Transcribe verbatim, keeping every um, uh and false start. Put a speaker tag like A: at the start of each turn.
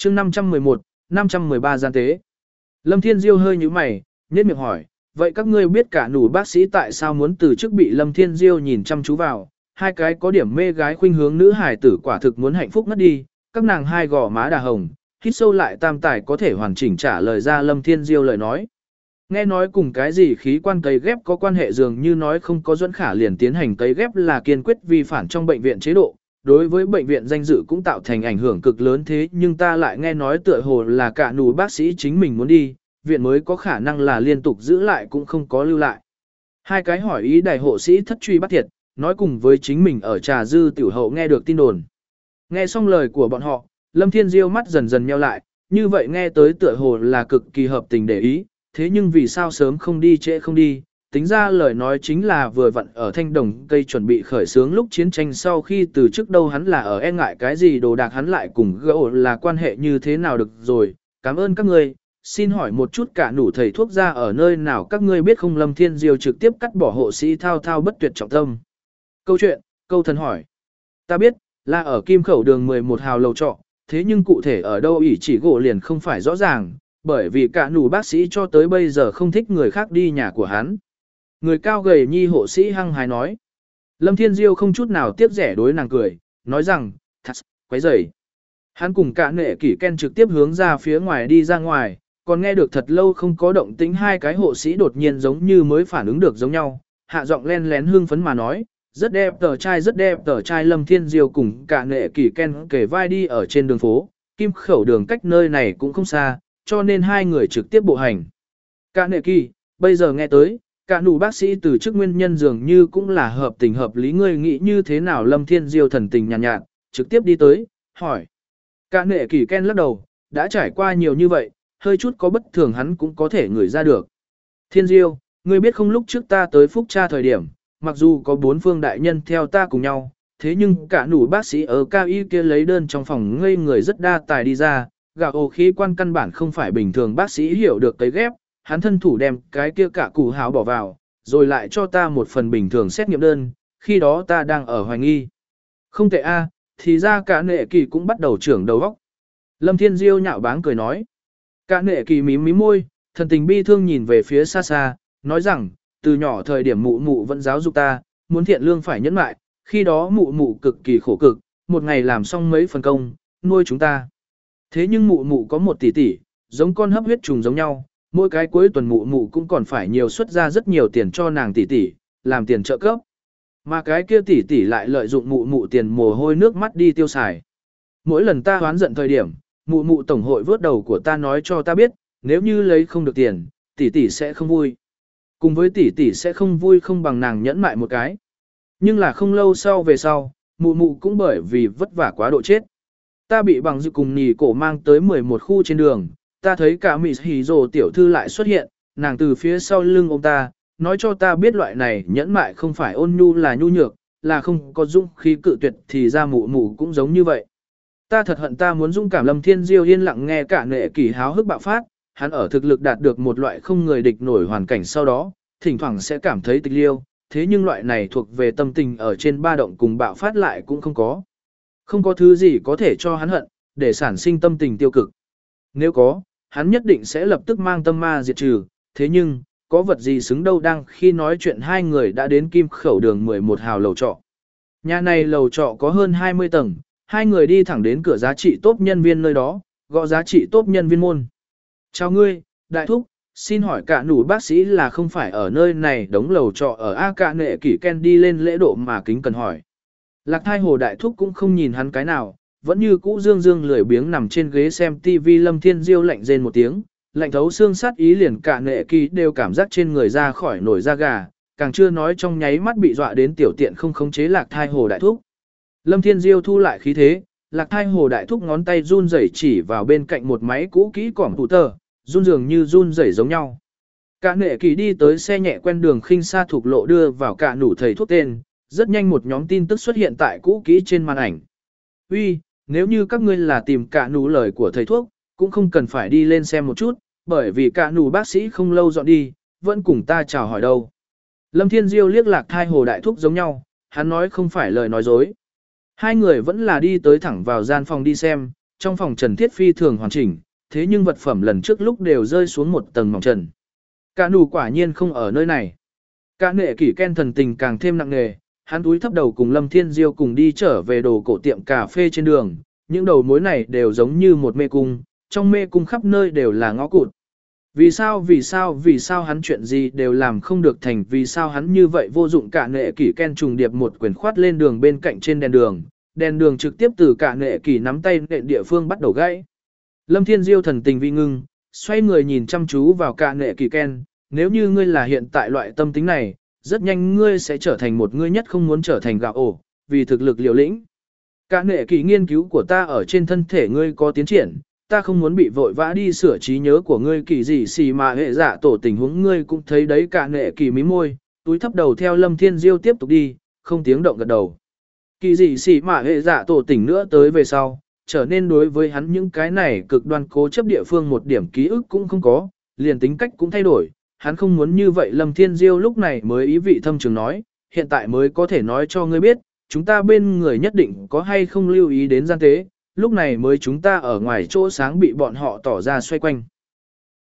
A: chương năm trăm mười một, năm trăm mười ba gian tế. Lâm Thiên Diêu hơi nhíu mày, nhếch miệng hỏi, vậy các ngươi biết cả nủ bác sĩ tại sao muốn từ chức bị Lâm Thiên Diêu nhìn chăm chú vào, hai cái có điểm mê gái khuynh hướng nữ hải tử quả thực muốn hạnh phúc ngất đi, các nàng hai gò má đà hồng, hít sâu lại tam tài có thể hoàn chỉnh trả lời ra Lâm Thiên Diêu lời nói. Nghe nói cùng cái gì khí quan cấy ghép có quan hệ dường như nói không có Duẫn Khả liền tiến hành cấy ghép là kiên quyết vi phản trong bệnh viện chế độ, đối với bệnh viện danh dự cũng tạo thành ảnh hưởng cực lớn thế nhưng ta lại nghe nói tựa hồ là cả nủ bác sĩ chính mình muốn đi, viện mới có khả năng là liên tục giữ lại cũng không có lưu lại. Hai cái hỏi ý đại hộ sĩ thất truy bắt thiệt, nói cùng với chính mình ở trà dư tiểu hậu nghe được tin đồn. Nghe xong lời của bọn họ, Lâm Thiên Diêu mắt dần dần nheo lại, như vậy nghe tới tựa hồ là cực kỳ hợp tình để ý, thế nhưng vì sao sớm không đi trễ không đi, tính ra lời nói chính là vừa vặn ở thanh đồng cây chuẩn bị khởi xướng lúc chiến tranh sau khi từ trước đâu hắn là ở e ngại cái gì đồ đạc hắn lại cùng gỡ là quan hệ như thế nào được rồi, cảm ơn các ngươi, xin hỏi một chút cả nủ thầy thuốc ra ở nơi nào các ngươi biết không Lâm Thiên Diêu trực tiếp cắt bỏ hộ sĩ thao thao bất tuyệt trọng tâm. Câu chuyện, câu thần hỏi, ta biết, là ở Kim Khẩu đường mười một hào lầu trọ, thế nhưng cụ thể ở đâu ỷ chỉ gỗ liền không phải rõ ràng, bởi vì cả nủ bác sĩ cho tới bây giờ không thích người khác đi nhà của hắn. Người cao gầy nhi hộ sĩ hăng hái nói. Lâm Thiên Diêu không chút nào tiếc rẻ đối nàng cười, nói rằng, thật, quấy rầy. Hắn cùng cả nệ kỷ Ken trực tiếp hướng ra phía ngoài đi ra ngoài, còn nghe được thật lâu không có động tĩnh hai cái hộ sĩ đột nhiên giống như mới phản ứng được giống nhau, hạ giọng len lén hương phấn mà nói, rất đẹp tờ trai rất đẹp tờ trai Lâm Thiên Diêu cùng cả nệ kỷ Ken kể vai đi ở trên đường phố, Kim Khẩu đường cách nơi này cũng không xa, cho nên hai người trực tiếp bộ hành. Cả nệ kỳ, bây giờ nghe tới, cả nụ bác sĩ từ chức nguyên nhân dường như cũng là hợp tình hợp lý ngươi nghĩ như thế nào Lâm Thiên Diêu thần tình nhàn nhạt, nhạt, trực tiếp đi tới, hỏi. Cả nệ kỳ Ken lắc đầu, đã trải qua nhiều như vậy, hơi chút có bất thường hắn cũng có thể ngửi ra được. Thiên Diêu, ngươi biết không lúc trước ta tới Phúc Tra thời điểm, mặc dù có bốn phương đại nhân theo ta cùng nhau, thế nhưng cả nụ bác sĩ ở cao y kia lấy đơn trong phòng ngây người rất đa tài đi ra, gạo ổ khí quan căn bản không phải bình thường bác sĩ hiểu được cấy ghép, hắn thân thủ đem cái kia cả củ háo bỏ vào, rồi lại cho ta một phần bình thường xét nghiệm đơn, khi đó ta đang ở hoài nghi. Không tệ a, thì ra cả nệ kỳ cũng bắt đầu trưởng đầu óc. Lâm Thiên Diêu nhạo báng cười nói. Cả nệ kỳ mím mím môi, thần tình bi thương nhìn về phía xa xa, nói rằng, từ nhỏ thời điểm mụ mụ vẫn giáo dục ta, muốn thiện lương phải nhẫn mại, khi đó mụ mụ cực kỳ khổ cực, một ngày làm xong mấy phần công, nuôi chúng ta. Thế nhưng mụ mụ có một tỷ tỷ, giống con hấp huyết trùng giống nhau, mỗi cái cuối tuần mụ mụ cũng còn phải nhiều xuất ra rất nhiều tiền cho nàng tỷ tỷ, làm tiền trợ cấp. Mà cái kia tỷ tỷ lại lợi dụng mụ mụ tiền mồ hôi nước mắt đi tiêu xài. Mỗi lần ta hoán giận thời điểm, mụ mụ tổng hội vớt đầu của ta nói cho ta biết, nếu như lấy không được tiền, tỷ tỷ sẽ không vui. Cùng với tỷ tỷ sẽ không vui không bằng nàng nhẫn mại một cái. Nhưng là không lâu sau về sau, mụ mụ cũng bởi vì vất vả quá độ chết. Ta bị bằng dự cùng nì cổ mang tới mười một khu trên đường, ta thấy cả Mỹ Hì Dồ tiểu thư lại xuất hiện, nàng từ phía sau lưng ông ta, nói cho ta biết loại này nhẫn mại không phải ôn nhu là nhu nhược, là không có dũng khí cự tuyệt thì ra mụ mụ cũng giống như vậy. Ta thật hận ta muốn dũng cảm Lâm Thiên Diêu yên lặng nghe cả nệ kỳ háo hức bạo phát, hắn ở thực lực đạt được một loại không người địch nổi hoàn cảnh sau đó, thỉnh thoảng sẽ cảm thấy tịch liêu, thế nhưng loại này thuộc về tâm tình ở trên ba động cùng bạo phát lại cũng không có. Không có thứ gì có thể cho hắn hận, để sản sinh tâm tình tiêu cực. Nếu có, hắn nhất định sẽ lập tức mang tâm ma diệt trừ, thế nhưng, có vật gì xứng đâu đang khi nói chuyện hai người đã đến Kim Khẩu đường mười một hào lầu trọ. Nhà này lầu trọ có hơn hai mươi tầng, hai người đi thẳng đến cửa giá trị tốt nhân viên nơi đó, gõ giá trị tốt nhân viên môn. Chào ngươi, đại thúc, xin hỏi cả nủ bác sĩ là không phải ở nơi này đóng lầu trọ ở A Cả Nệ Kỷ Ken đi lên lễ độ mà kính cần hỏi. Lạc thai hồ đại thúc cũng không nhìn hắn cái nào, vẫn như cũ dương dương lười biếng nằm trên ghế xem tivi. Lâm Thiên Diêu lạnh rên một tiếng, lạnh thấu xương sát ý liền Cả Nệ Kỷ đều cảm giác trên người ra khỏi nổi da gà, càng chưa nói trong nháy mắt bị dọa đến tiểu tiện không khống chế lạc thai hồ đại thúc. Lâm Thiên Diêu thu lại khí thế, lạc thai hồ đại thúc ngón tay run rẩy chỉ vào bên cạnh một máy cũ kỹ cỏm tủ tờ, run dường như run rẩy giống nhau. Cả Nệ Kỷ đi tới xe nhẹ quen đường khinh xa thuộc lộ đưa vào cả nủ thầy thuốc tên, rất nhanh một nhóm tin tức xuất hiện tại cũ kỹ trên màn ảnh. Uy, nếu như các ngươi là tìm cả nủ lời của thầy thuốc, cũng không cần phải đi lên xem một chút, bởi vì cả nủ bác sĩ không lâu dọn đi, vẫn cùng ta chào hỏi đâu. Lâm Thiên Diêu liếc lạc thai hồ đại thúc giống nhau, hắn nói không phải lời nói dối. Hai người vẫn là đi tới thẳng vào gian phòng đi xem, trong phòng trần thiết phi thường hoàn chỉnh, thế nhưng vật phẩm lần trước lúc đều rơi xuống một tầng mỏng trần. Cả nụ quả nhiên không ở nơi này. Cả nệ kỷ Ken thần tình càng thêm nặng nề, hắn túi thấp đầu cùng Lâm Thiên Diêu cùng đi trở về đồ cổ tiệm cà phê trên đường, những đầu mối này đều giống như một mê cung, trong mê cung khắp nơi đều là ngõ cụt. Vì sao vì sao vì sao hắn chuyện gì đều làm không được thành, vì sao hắn như vậy vô dụng. Cả nệ kỷ Ken trùng điệp một quyền khoát lên đường bên cạnh trên đèn đường, đèn đường trực tiếp từ cả nệ kỷ nắm tay nện địa phương bắt đầu gãy. Lâm Thiên Diêu thần tình vi ngưng, xoay người nhìn chăm chú vào cả nệ kỷ Ken, nếu như ngươi là hiện tại loại tâm tính này, rất nhanh ngươi sẽ trở thành một ngươi nhất không muốn trở thành gạo ổ, vì thực lực liều lĩnh. Cả nệ kỷ nghiên cứu của ta ở trên thân thể ngươi có tiến triển, ta không muốn bị vội vã đi sửa trí nhớ của ngươi kỳ gì xì mà hệ dạ tổ tình huống ngươi cũng thấy đấy. Cả nệ kỷ mí môi, túi thấp đầu theo Lâm Thiên Diêu tiếp tục đi, không tiếng động gật đầu. Kỳ gì xì mà hệ dạ tổ tỉnh nữa tới về sau, trở nên đối với hắn những cái này cực đoan cố chấp địa phương một điểm ký ức cũng không có, liền tính cách cũng thay đổi, hắn không muốn như vậy. Lâm Thiên Diêu lúc này mới ý vị thâm trường nói, hiện tại mới có thể nói cho ngươi biết, chúng ta bên người nhất định có hay không lưu ý đến gian tế, lúc này mới chúng ta ở ngoài chỗ sáng bị bọn họ tỏ ra xoay quanh.